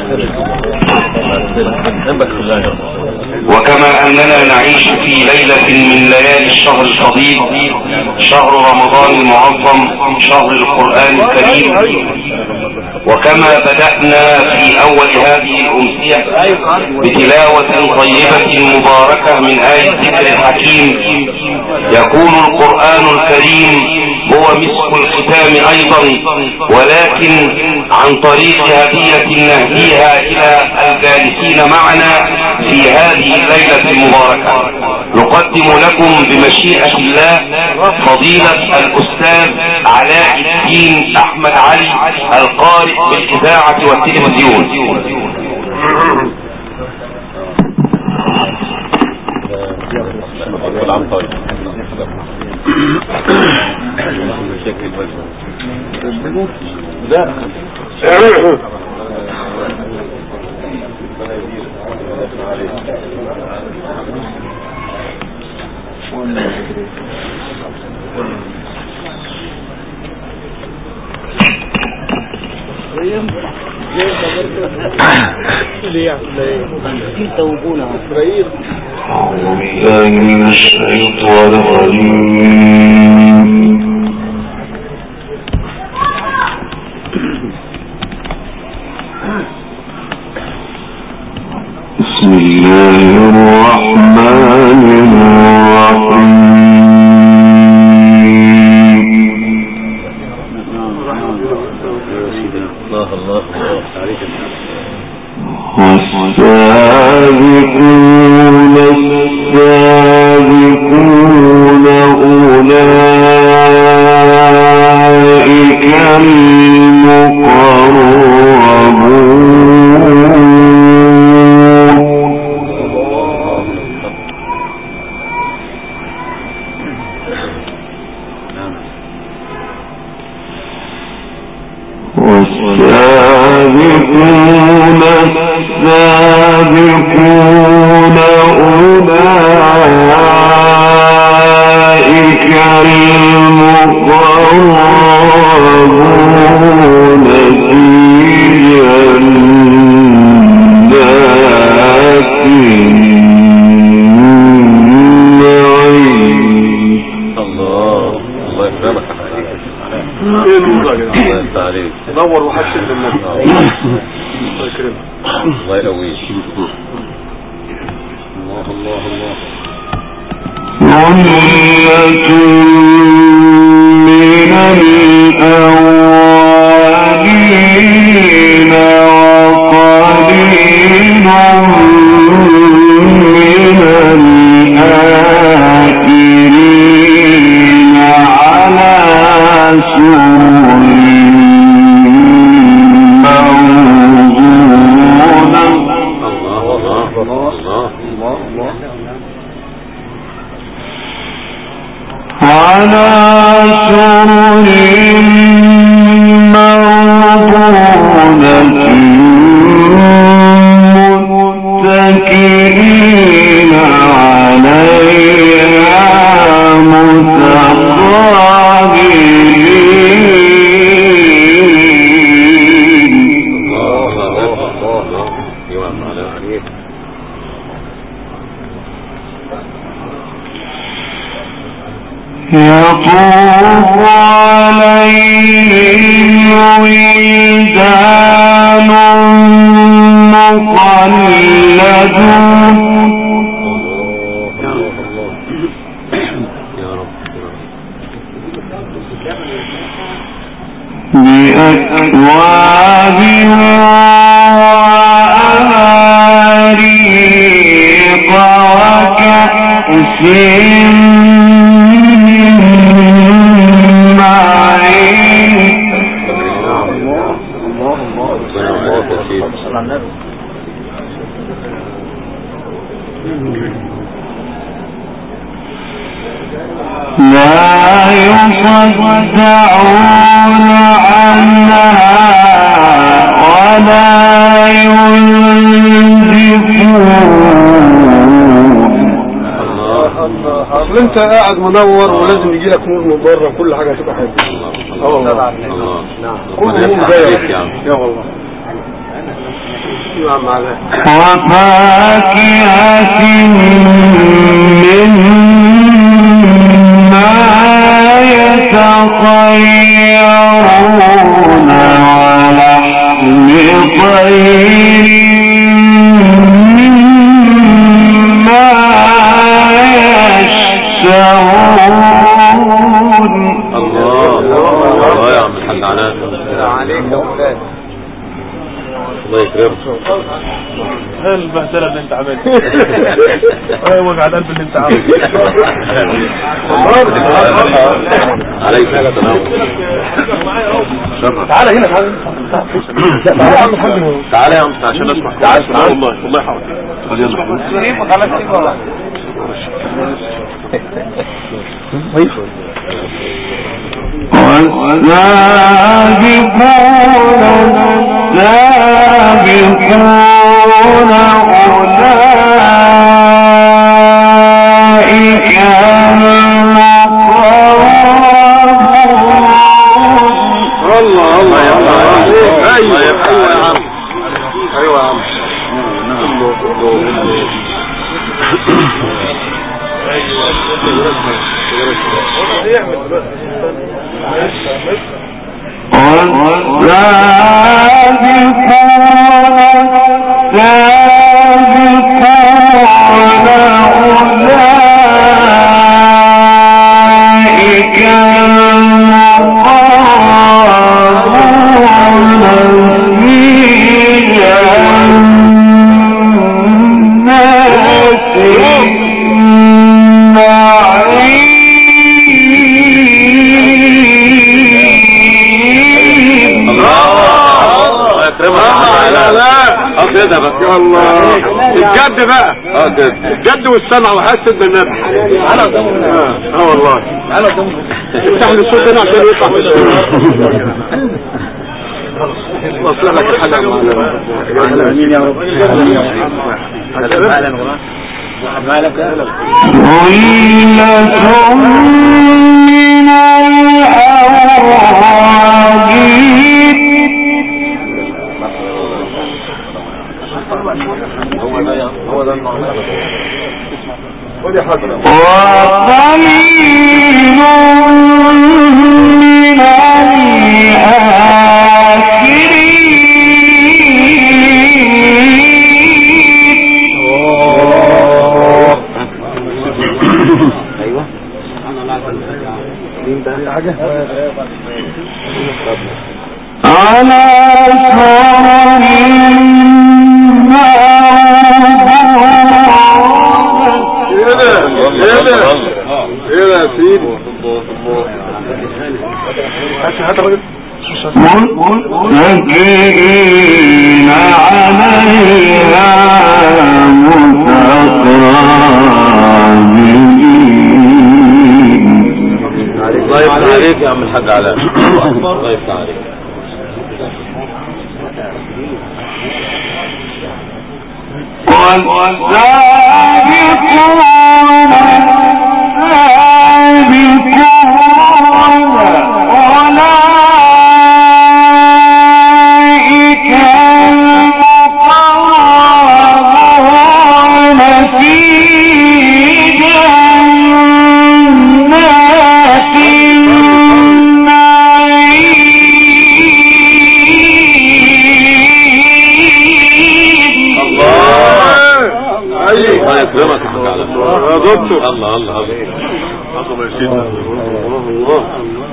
وكما أننا نعيش في ليلة من ليالي الشهر الفضيل، شهر رمضان المعظم، شهر القرآن الكريم، وكما بدأنا في أول هذه الأمسية بتلاوة طيبة مباركة من آية الذكر الحكيم، يقول القرآن الكريم هو مسك الختام أيضا، ولكن عن طريق هدية نهديها إلى الجالسين معنا في هذه الليلة المباركة. نقدم لكم بمشيئة الله فضيلة الأستاذ علاء الدين أحمد علي، القارئ بالإذاعة والتلفزيون. من الشيطان الرجيم. بسم الله الرحمن الرحيم. والسابقون السابقون أولئك نور وحسن بالنبي. الله يكرمك. الله يقويك. الله الله الله. ثلة من الأولين وقليل من الآخرين على سرر على سرر موضونة متكئين عليها يطوف عليهم ولدان مخلدون بأكواب وأباريق وكأس لا يصدعون عنها ولا ينزفون. اصل انت قاعد منور ولازم يجي لك نور من بره، كل حاجه هتبقى حلوه. اه والله. نعم. كل يوم زي يا والله. وفاكهة مما يتخيرون ولحم طير مما يشتهون. الله يا عم الحاج علاء عليك يا فلان. الله يكرمك. هاي البهدله اللي انت عاملها. هاي وجع القلب اللي انت عامله. عليك السلام. تعالى هنا تعالى يا عم الحاج. تعالى يا عم عشان اسمع. تعالى والله يحفظك. والسابقون السابقون أولئك الله يا عم. ايوه يا عم. ايوه يا عم. كده بس يا الله الجد بقى الجد والسمع وحسد بالنبي والله افتح لي الصوت هنا عشان يطلع في الصوت اصلح لك الحاجه امين يا رب من الأواجيد هو ده المعنى. وقليل من الآخرين. ايوه على سرر ايه يا سيدي متكئين عليها متقابلين. الله يفتح عليك يا عم الحاج علاء. الله يفتح عليك. والسابقون أولئك المقربون في جنات الله يكرمك يا دكتور. الله الله الله عظمه يا سيدنا. الله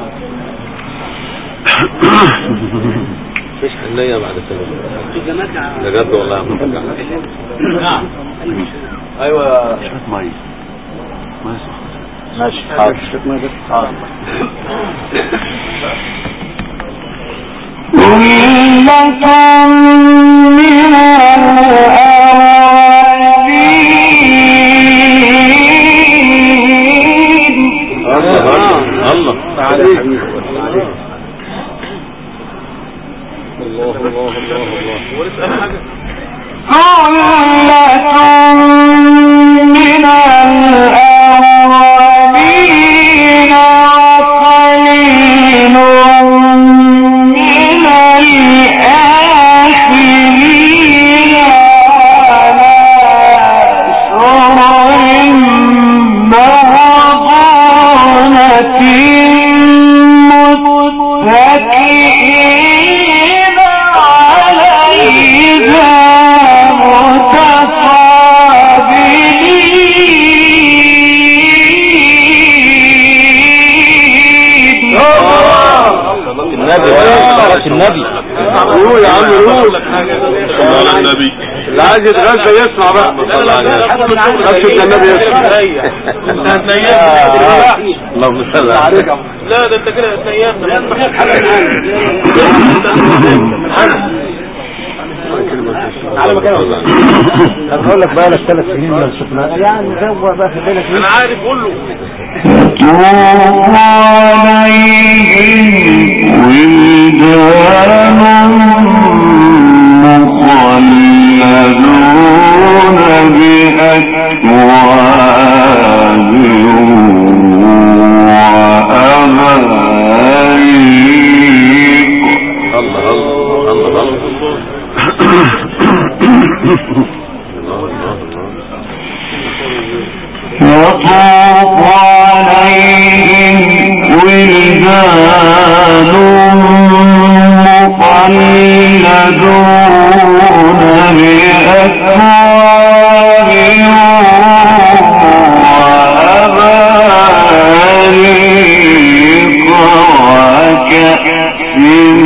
مفيش حنية بعد كده بجد والله يا عم. نعم ايوه ميه ماشي حاضر. ثلة من الأولين. الله تعالى يا حبيبي. ثلة من الأولين وقليل من الآخرين. على النبي. اللي عايز يتغذى يسمع بقى. بس النبي يسمع. انت هتنيمني. اللهم صل على النبي. لا ده انت كده هتنيمني. على مكانه. هقول لك بقى لك 3 سنين ما شفنا يعني زوّ بقى في بالك. انا عارف قول له. يطوف عليهم ولدان مخلدون بأكواب وأباريق وكأس من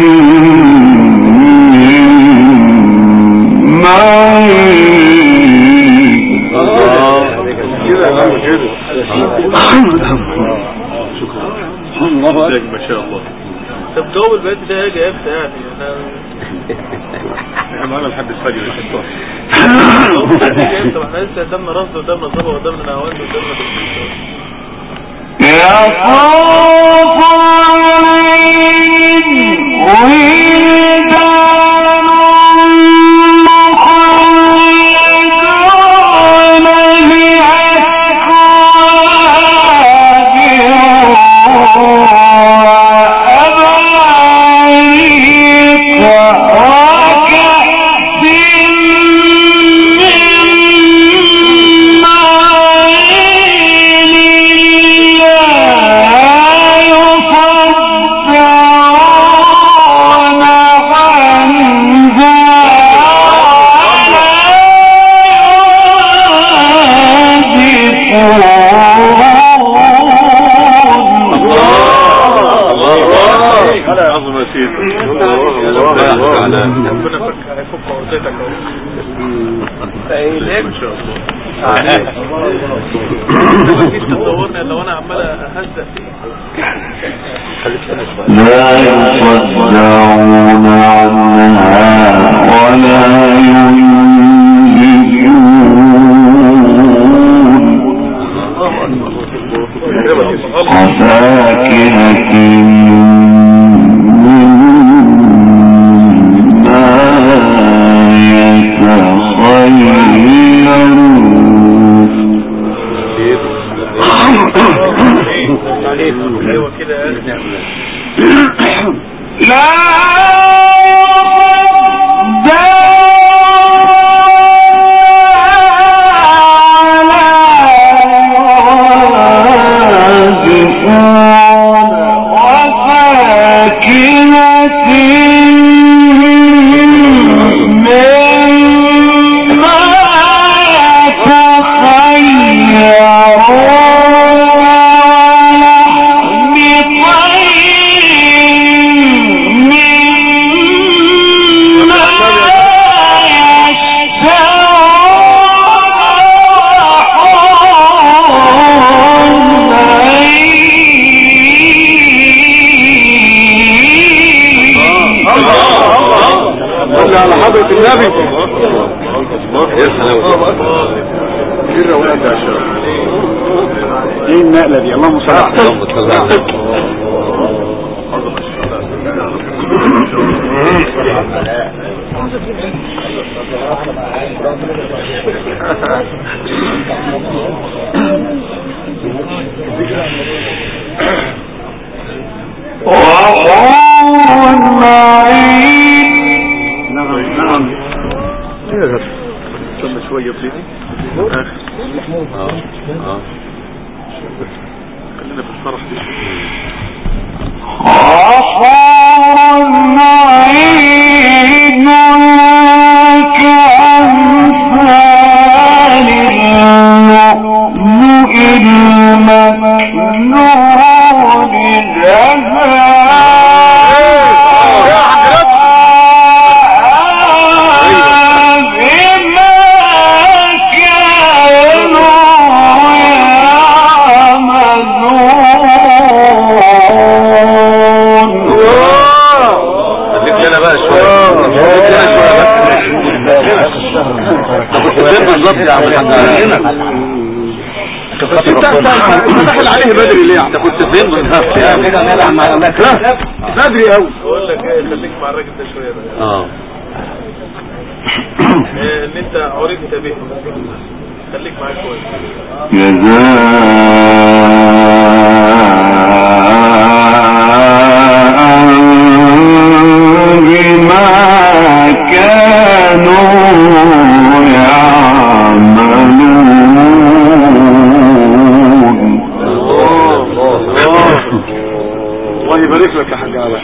ما شاء الله. طب جاوب البيت ده هيجي امتى يعني؟ احنا معانا لحد الفجر ان شاء الله. احنا لسه قدامنا رصد قدامنا صبا قدامنا نهوان قدامنا يطوف عليهم ولدان مخلدون ربنا هيفك عقدتك اهو. ما شاء الله. ما تجيش تصورني لو انا عمال اهزق فيه. لا يصدعون عنها ولا ينزفون وفاكهة ايوه كده لا على حضرة النبي. يا سلام. ايه النقلة دي؟ اللهم صل على النبي. استنى شوية بليز. خلينا في الفرح دي. بالظبط يا عم الحمد لله. انت داخل عليه بدري ليه؟ انت كنت فين بالظبط يا كده نلعب مع بدري قوي. بقول لك ايه، خليك مع الراجل ده شويه بقى. اللي انت عرفت به خليك معاه شويه. بما كانوا يعملون. الله يبارك لك يا حاج علاء.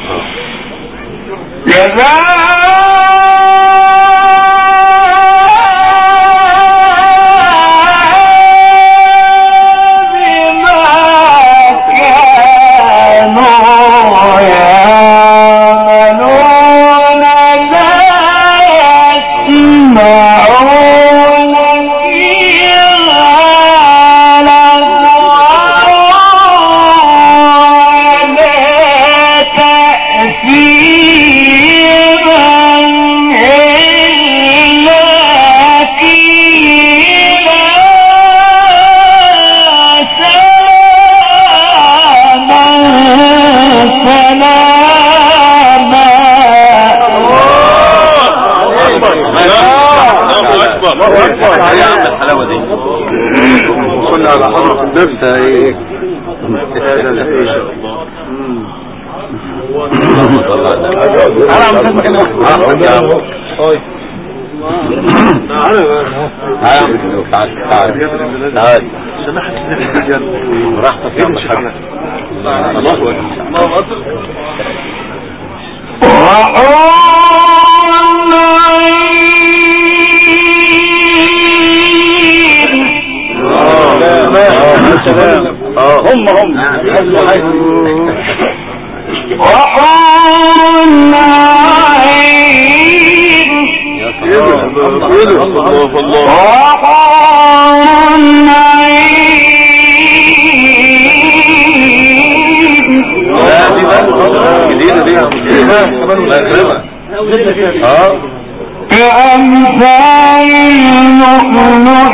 كأمثال اللؤلؤ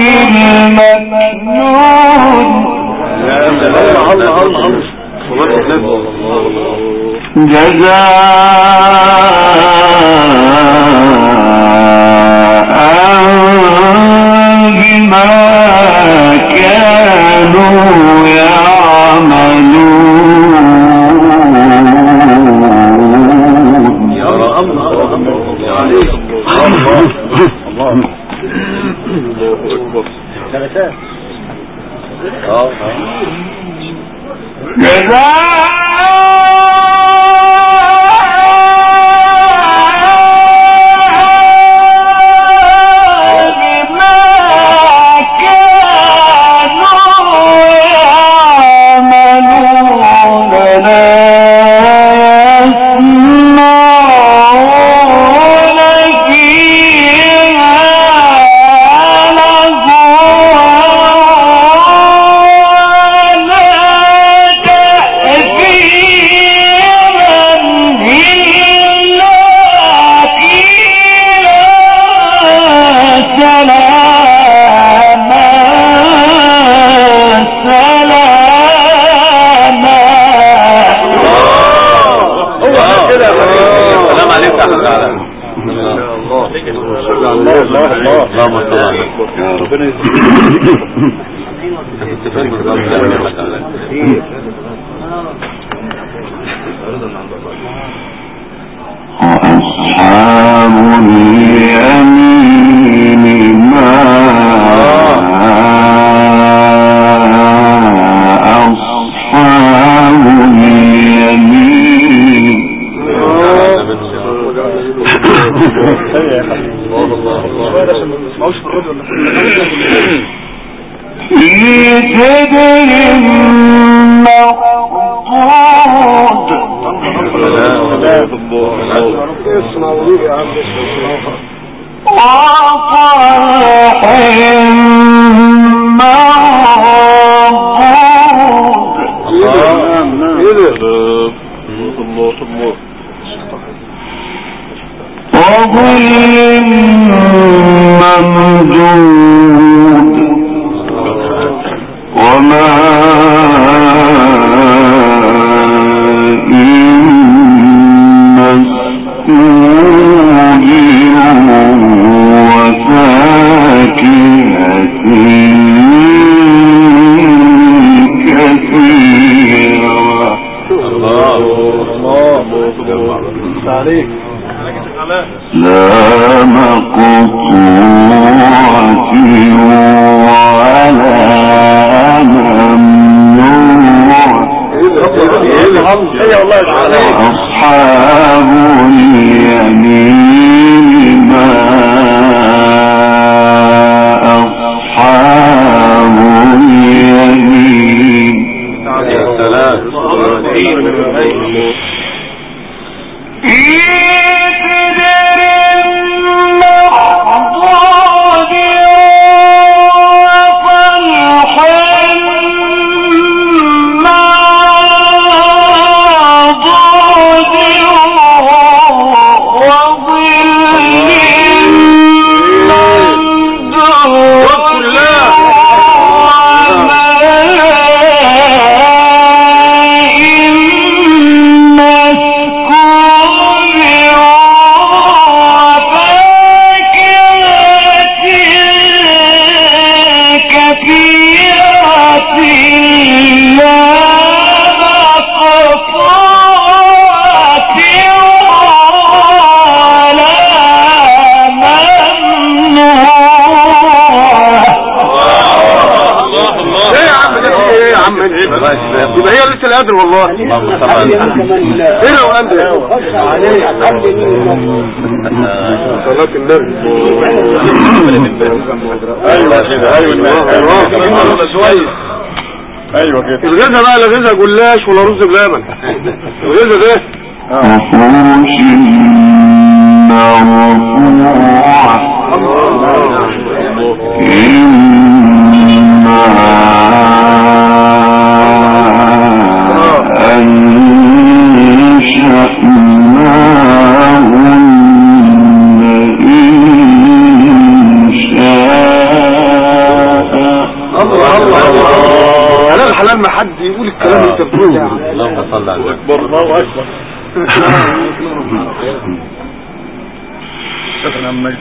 المكنون. جزاء بما كانوا يعملون. وأصحاب اليمين ما أصحاب اليمين. في سدر مخضود وطلح منضود وظل يبقى هي لسه القدر والله. هنا وقدر صلاة النبي. ايوه كده، ايوه كده. الغذا بقى لا غذا جلاش ولا رز بلبن. الغذا ده الحلال ما حد يقول الكلام اللي انت بتقوله. اللهم صل على النبي. الله اكبر. شكرا مجد.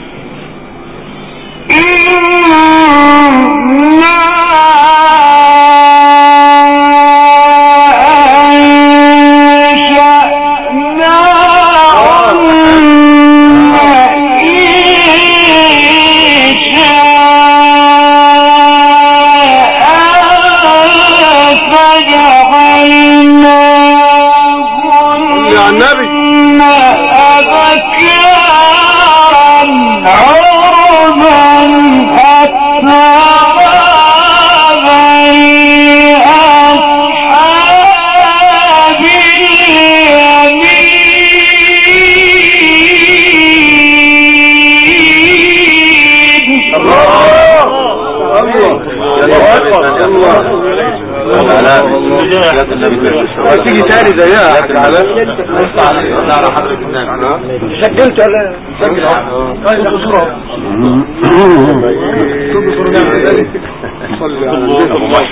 تيجي تاني زيها يا اخي على حضرتك النبي. سجلت ولا سجل؟ صلي على النبي.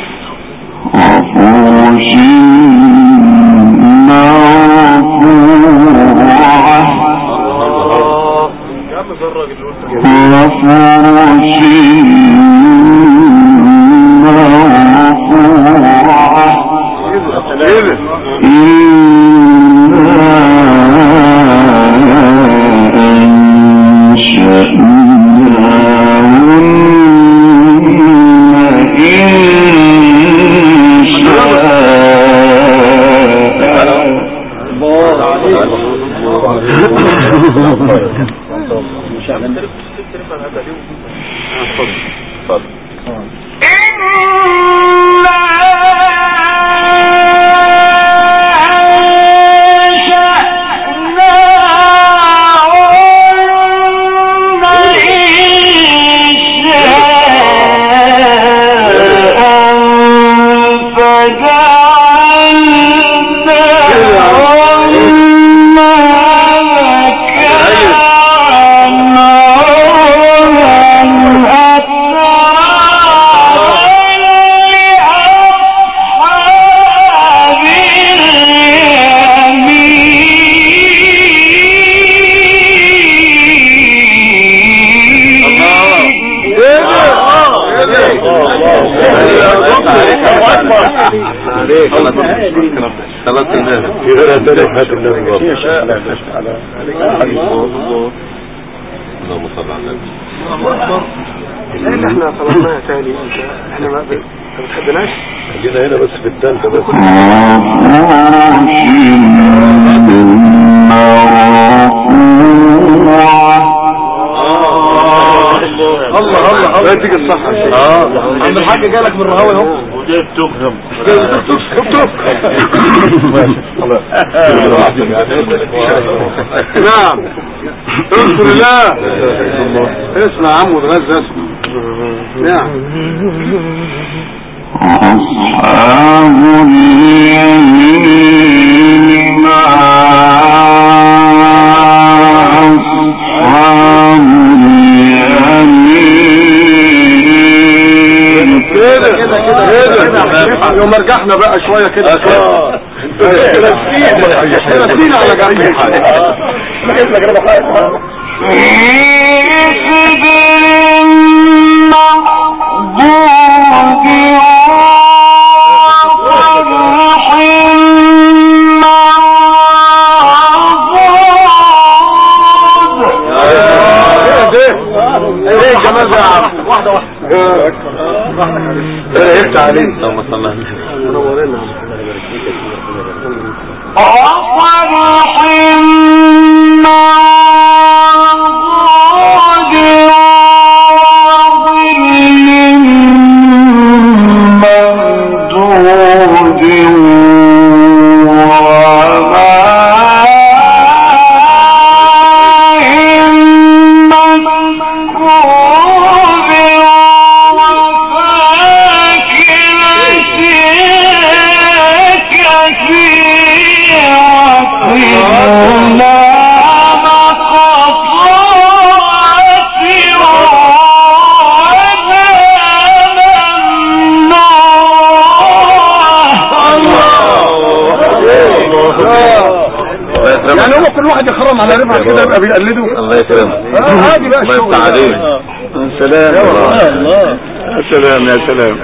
اللهم صل على النبي. لان احنا طلبناها تاني. احنا ما بتحبناش. خلينا هنا بس في الثالثه بس. الله لا تيجي الصح. عم الحاج جالك من الرهاوي اهو وجايب تخم. نعم اذكر الله. اسمع يا عم وتغذى اسمع. نعم أصحاب اليمين ما أصحاب اليمين. كده يوم رجعنا بقى شوية كده نسينا على جميع ايه الجمال ده يا عم؟ واحده ايه يفتح عليك. اللهم صل على النبي. منورنا. يعني هو كل واحد يخرم على ربع كده يبقى بيقلده. الله يكرمك. عادي بقى الشغل. الله عليك. سلام. الله. يا سلام يا سلام.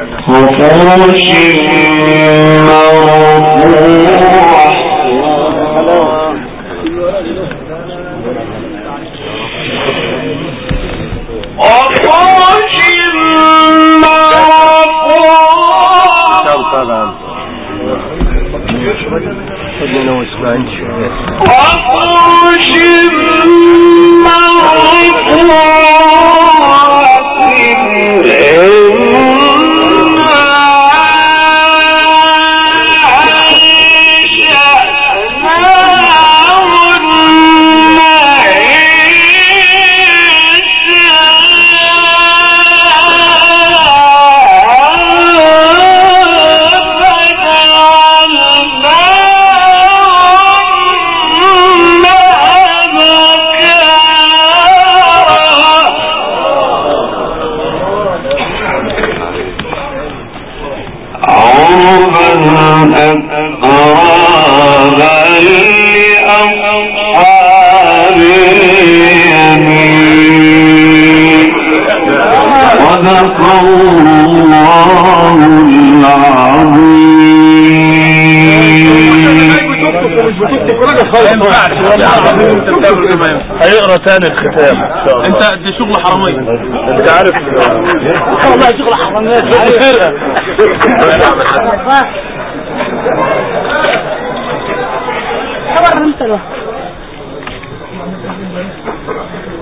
هيقرا تاني الختام. انت دي شغل حرامية. انت عارف والله شغل حرامية. فرقة